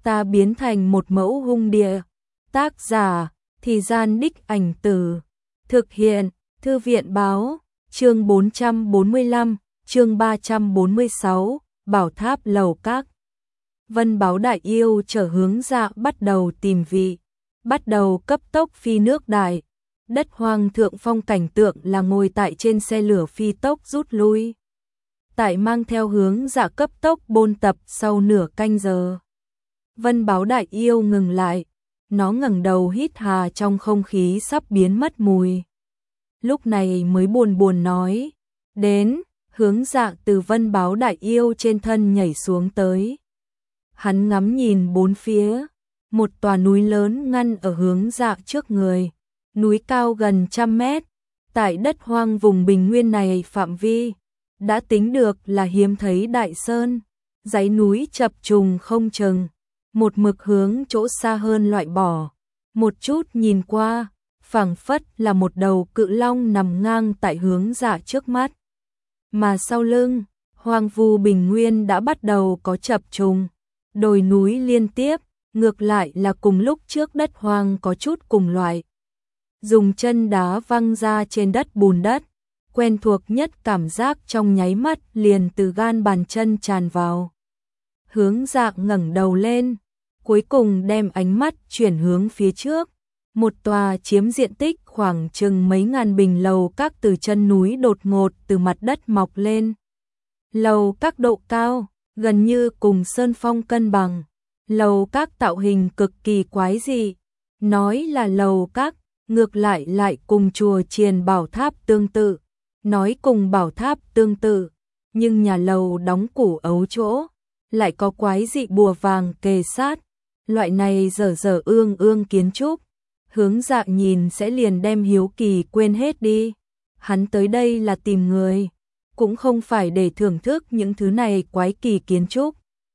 ta biến thành một mẫu hung địa. Tác giả, Thì Gian Đích Ảnh Tử. Thực hiện, Thư viện báo, chương 445, chương 346, Bảo Tháp Lầu Các. Vân Báo Đại Yêu chở Hướng Dạ bắt đầu tìm vị, bắt đầu cấp tốc phi nước đại. Đất hoang thượng phong cảnh tượng là ngồi tại trên xe lửa phi tốc rút lui. Tại mang theo Hướng Dạ cấp tốc bôn tập sau nửa canh giờ. Vân Báo Đại Yêu ngừng lại, nó ngẩng đầu hít hà trong không khí sắp biến mất mùi. Lúc này mới buồn buồn nói, đến. Hướng Dạ từ Vân Báo Đại Yêu trên thân nhảy xuống tới. Hắn ngắm nhìn bốn phía, một tòa núi lớn ngăn ở Hướng Dạ trước người, núi cao gần 100 mét, tại đất hoang vùng bình nguyên này phạm vi, đã tính được là hiếm thấy đại sơn, dãy núi chập trùng không chừng, một mực hướng chỗ xa hơn loại bỏ, một chút nhìn qua, phảng phất là một đầu cự long nằm ngang tại Hướng Dạ trước mắt. Mà sau lưng, hoang vu bình nguyên đã bắt đầu có chập trùng, đồi núi liên tiếp, ngược lại là cùng lúc trước đất hoang có chút cùng loại. Dùng chân đá văng ra trên đất bùn đất, quen thuộc nhất cảm giác trong nháy mắt liền từ gan bàn chân tràn vào. Hướng Dạ ngẩng đầu lên, cuối cùng đem ánh mắt chuyển hướng phía trước. Một tòa chiếm diện tích khoảng chừng mấy ngàn bình lầu các từ chân núi đột ngột từ mặt đất mọc lên. Lầu các độ cao, gần như cùng sơn phong cân bằng. Lầu các tạo hình cực kỳ quái dị. Nói là lầu các, ngược lại lại cùng chùa chiền bảo tháp tương tự. Nói cùng bảo tháp tương tự, nhưng nhà lầu đóng củ ấu chỗ, lại có quái dị bùa vàng kề sát. Loại này dở dở ương ương kiến trúc. Hướng Dạ nhìn sẽ liền đem hiếu kỳ quên hết đi. Hắn tới đây là tìm người, cũng không phải để thưởng thức những thứ này quái kỳ kiến trúc.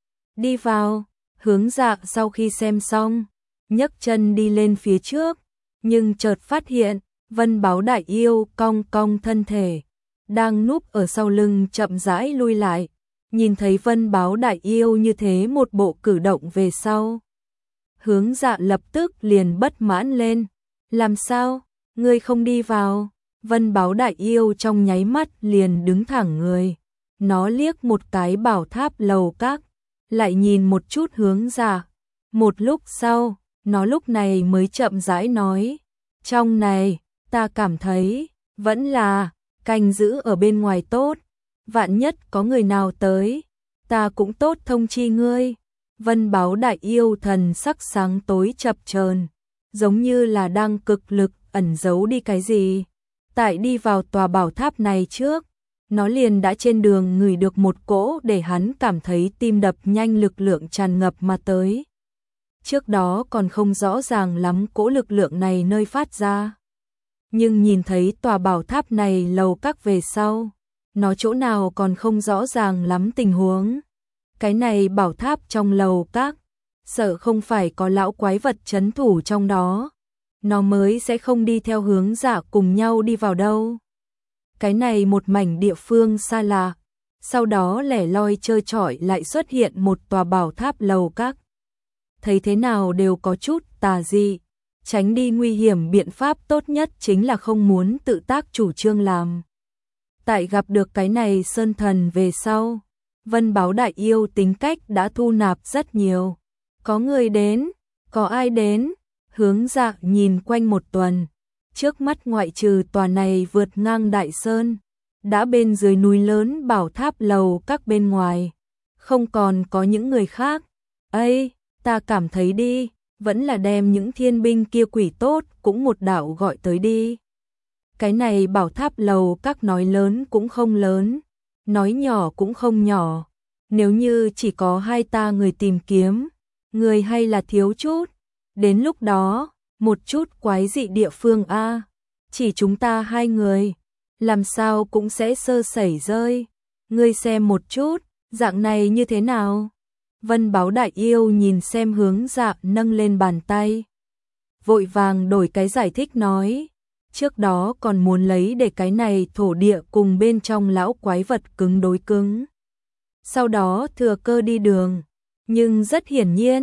Đi vào, Hướng Dạ sau khi xem xong, nhấc chân đi lên phía trước, nhưng chợt phát hiện, Vân Báo Đại Yêu cong cong thân thể, đang núp ở sau lưng chậm rãi lui lại, nhìn thấy Vân Báo Đại Yêu như thế một bộ cử động về sau. Hướng Dạ lập tức liền bất mãn lên. Làm sao? Ngươi không đi vào? Vân Báo Đại Yêu trong nháy mắt liền đứng thẳng người. Nó liếc một cái bảo tháp lầu các, lại nhìn một chút Hướng Dạ. Một lúc sau, nó lúc này mới chậm rãi nói. Trong này, ta cảm thấy, vẫn là, canh giữ ở bên ngoài tốt. Vạn nhất có người nào tới, ta cũng tốt thông chi ngươi. Vân Báo Đại Yêu thần sắc sáng tối chập chờn, giống như là đang cực lực ẩn giấu đi cái gì. Tại đi vào tòa bảo tháp này trước, nó liền đã trên đường ngửi được một cỗ để hắn cảm thấy tim đập nhanh lực lượng tràn ngập mà tới. Trước đó còn không rõ ràng lắm cỗ lực lượng này nơi phát ra. Nhưng nhìn thấy tòa bảo tháp này lầu các về sau, nó chỗ nào còn không rõ ràng lắm tình huống. Cái này bảo tháp trong lầu các, sợ không phải có lão quái vật trấn thủ trong đó, nó mới sẽ không đi theo Hướng Dạ cùng nhau đi vào đâu. Cái này một mảnh địa phương xa lạ, sau đó lẻ loi trơ trọi lại xuất hiện một tòa bảo tháp lầu các. Thấy thế nào đều có chút tà dị, tránh đi nguy hiểm biện pháp tốt nhất chính là không muốn tự tác chủ trương làm. Tại gặp được cái này sơn thần về sau, Vân Báo Đại Yêu tính cách đã thu nạp rất nhiều. Có người đến, có ai đến? Hướng Dạ nhìn quanh một tuần, trước mắt ngoại trừ tòa này vượt ngang đại sơn, đã bên dưới núi lớn bảo tháp lầu các bên ngoài, không còn có những người khác. Ây, ta cảm thấy đi, vẫn là đem những thiên binh kia quỷ tốt cũng một đạo gọi tới đi. Cái này bảo tháp lầu các nói lớn cũng không lớn, nói nhỏ cũng không nhỏ. Nếu như chỉ có hai ta người tìm kiếm, người hay là thiếu chút. Đến lúc đó, một chút quái dị địa phương a, chỉ chúng ta hai người, làm sao cũng sẽ sơ sẩy rơi. Ngươi xem một chút, dạng này như thế nào? Vân Báo Đại Yêu nhìn xem Hướng Dạ nâng lên bàn tay, vội vàng đổi cái giải thích nói. Trước đó còn muốn lấy để cái này thổ địa cùng bên trong lão quái vật cứng đối cứng. Sau đó thừa cơ đi đường, nhưng rất hiển nhiên,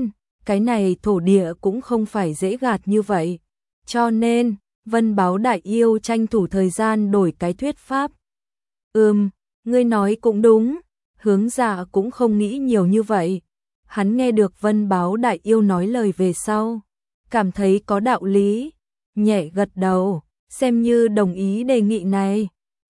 cái này thổ địa cũng không phải dễ gạt như vậy. Cho nên, Vân Báo Đại Yêu tranh thủ thời gian đổi cái thuyết pháp. Ngươi nói cũng đúng, Hướng Dạ cũng không nghĩ nhiều như vậy. Hắn nghe được Vân Báo Đại Yêu nói lời về sau, cảm thấy có đạo lý, nhẹ gật đầu, xem như đồng ý đề nghị này.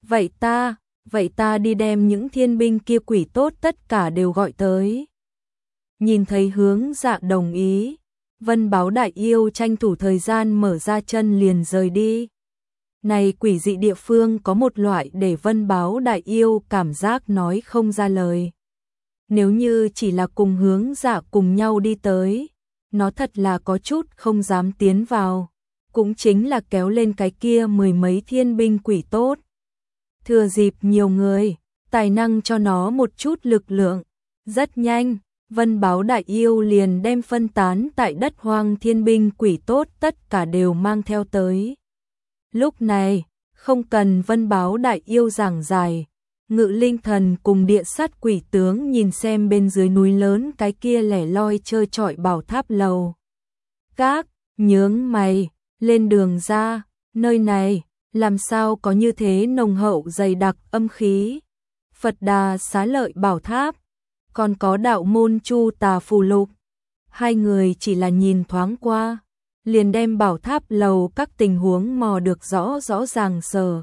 Vậy ta đi đem những thiên binh kia quỷ tốt tất cả đều gọi tới. Nhìn thấy Hướng Dạ đồng ý, Vân Báo Đại Yêu tranh thủ thời gian mở ra chân liền rời đi. Này quỷ dị địa phương có một loại để Vân Báo Đại Yêu cảm giác nói không ra lời. Nếu như chỉ là cùng Hướng Dạ cùng nhau đi tới, nó thật là có chút không dám tiến vào. Cũng chính là kéo lên cái kia mười mấy thiên binh quỷ tốt. Thừa dịp nhiều người, tài năng cho nó một chút lực lượng. Rất nhanh, Vân Báo Đại Yêu liền đem phân tán tại đất hoang thiên binh quỷ tốt tất cả đều mang theo tới. Lúc này, không cần Vân Báo Đại Yêu giảng giải, Ngự Linh Thần cùng Địa Sát Quỷ Tướng nhìn xem bên dưới núi lớn cái kia lẻ loi trơ trọi bảo tháp lầu. Các, nhướng mày, lên đường ra, nơi này, làm sao có như thế nồng hậu dày đặc âm khí. Phật Đà Xá Lợi Bảo Tháp, còn có đạo môn Chu Tà Phù Lục. Hai người chỉ là nhìn thoáng qua, liền đem bảo tháp lầu các tình huống mò được rõ ràng sờ.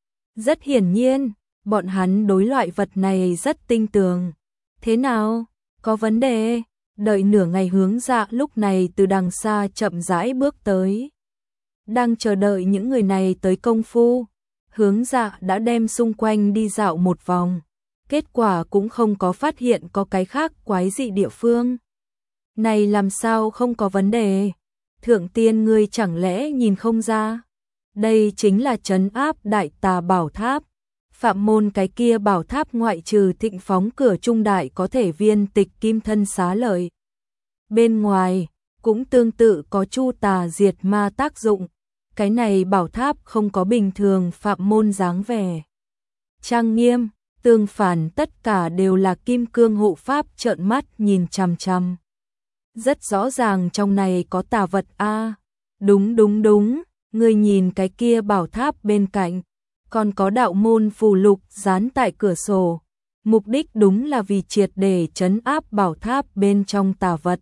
Rất hiển nhiên, bọn hắn đối loại vật này rất tinh tường. Thế nào? Có vấn đề? Đợi nửa ngày Hướng Dạ lúc này từ đằng xa chậm rãi bước tới. Đang chờ đợi những người này tới công phu, Hướng Dạ đã đem xung quanh đi dạo một vòng. Kết quả cũng không có phát hiện có cái khác quái dị địa phương. Này làm sao không có vấn đề? Thượng tiên ngươi chẳng lẽ nhìn không ra? Đây chính là trấn áp Đại Tà Bảo Tháp. Phạm môn cái kia bảo tháp ngoại trừ Thịnh Phóng Cửa Trung Đại có thể viên tịch kim thân xá lợi. Bên ngoài, cũng tương tự có Chu Tà diệt ma tác dụng. Cái này bảo tháp không có bình thường phạm môn dáng vẻ trang nghiêm, tương phản tất cả đều là kim cương hộ pháp trợn mắt nhìn chằm chằm. Rất rõ ràng trong này có tà vật a. Đúng, ngươi nhìn cái kia bảo tháp bên cạnh, còn có đạo môn phù lục dán tại cửa sổ. Mục đích đúng là vì triệt để trấn áp bảo tháp bên trong tà vật,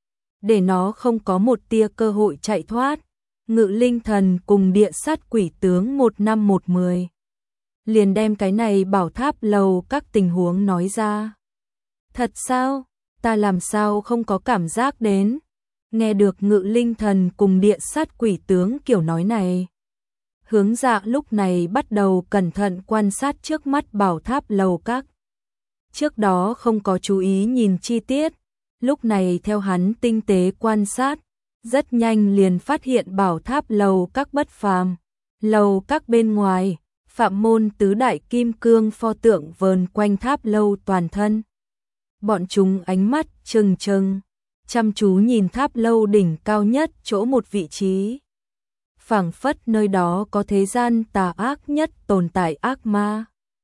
để nó không có một tia cơ hội chạy thoát. Ngự Linh Thần cùng Địa Sát Quỷ Tướng 1/10 liền đem cái này bảo tháp lầu các tình huống nói ra. Thật sao? Ta làm sao không có cảm giác đến? Nghe được Ngự Linh Thần cùng Địa Sát Quỷ Tướng kiểu nói này, Hướng Dạ lúc này bắt đầu cẩn thận quan sát trước mắt bảo tháp lầu các. Trước đó không có chú ý nhìn chi tiết, lúc này theo hắn tinh tế quan sát, rất nhanh liền phát hiện bảo tháp lầu các bất phàm. Lầu các bên ngoài, phạm môn tứ đại kim cương pho tượng vờn quanh tháp lâu toàn thân. Bọn chúng ánh mắt trừng trừng, chăm chú nhìn tháp lâu đỉnh cao nhất chỗ một vị trí. Phảng phất nơi đó có thế gian tà ác nhất tồn tại ác ma.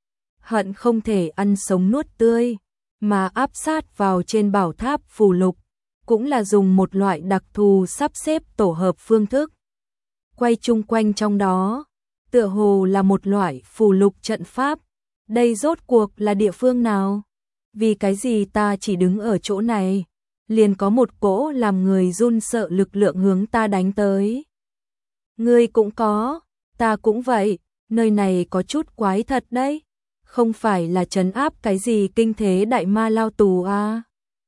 Hận không thể ăn sống nuốt tươi, mà áp sát vào trên bảo tháp phù lục, cũng là dùng một loại đặc thù sắp xếp tổ hợp phương thức. Quay chung quanh trong đó, tựa hồ là một loại phù lục trận pháp. Đây rốt cuộc là địa phương nào? Vì cái gì ta chỉ đứng ở chỗ này, liền có một cỗ làm người run sợ lực lượng hướng ta đánh tới. Ngươi cũng có, ta cũng vậy, nơi này có chút quái thật đấy. Không phải là trấn áp cái gì kinh thế đại ma lao tù à?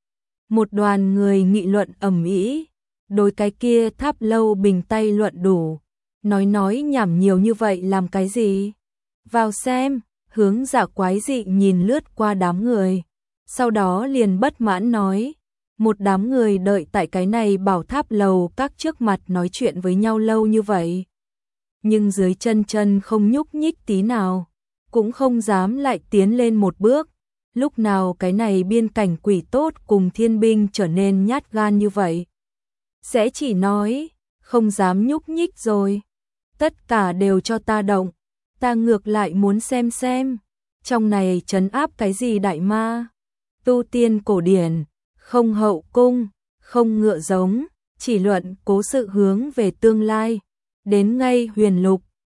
Một đoàn người nghị luận ầm ĩ, đối cái kia tháp lâu bình tay luận đủ. Nói nhảm nhiều như vậy làm cái gì? Vào xem. Hướng Dạ quái dị nhìn lướt qua đám người, sau đó liền bất mãn nói. Một đám người đợi tại cái này bảo tháp lầu các trước mặt nói chuyện với nhau lâu như vậy, nhưng dưới chân không nhúc nhích tí nào, cũng không dám lại tiến lên một bước. Lúc nào cái này biên cảnh quỷ tốt cùng thiên binh trở nên nhát gan như vậy? Sẽ chỉ nói, không dám nhúc nhích rồi. Tất cả đều cho ta động, ta ngược lại muốn xem, trong này trấn áp cái gì đại ma? Tu tiên cổ điển, không hậu cung, không ngựa giống, chỉ luận cố sự hướng về tương lai. Đến ngay huyền lục,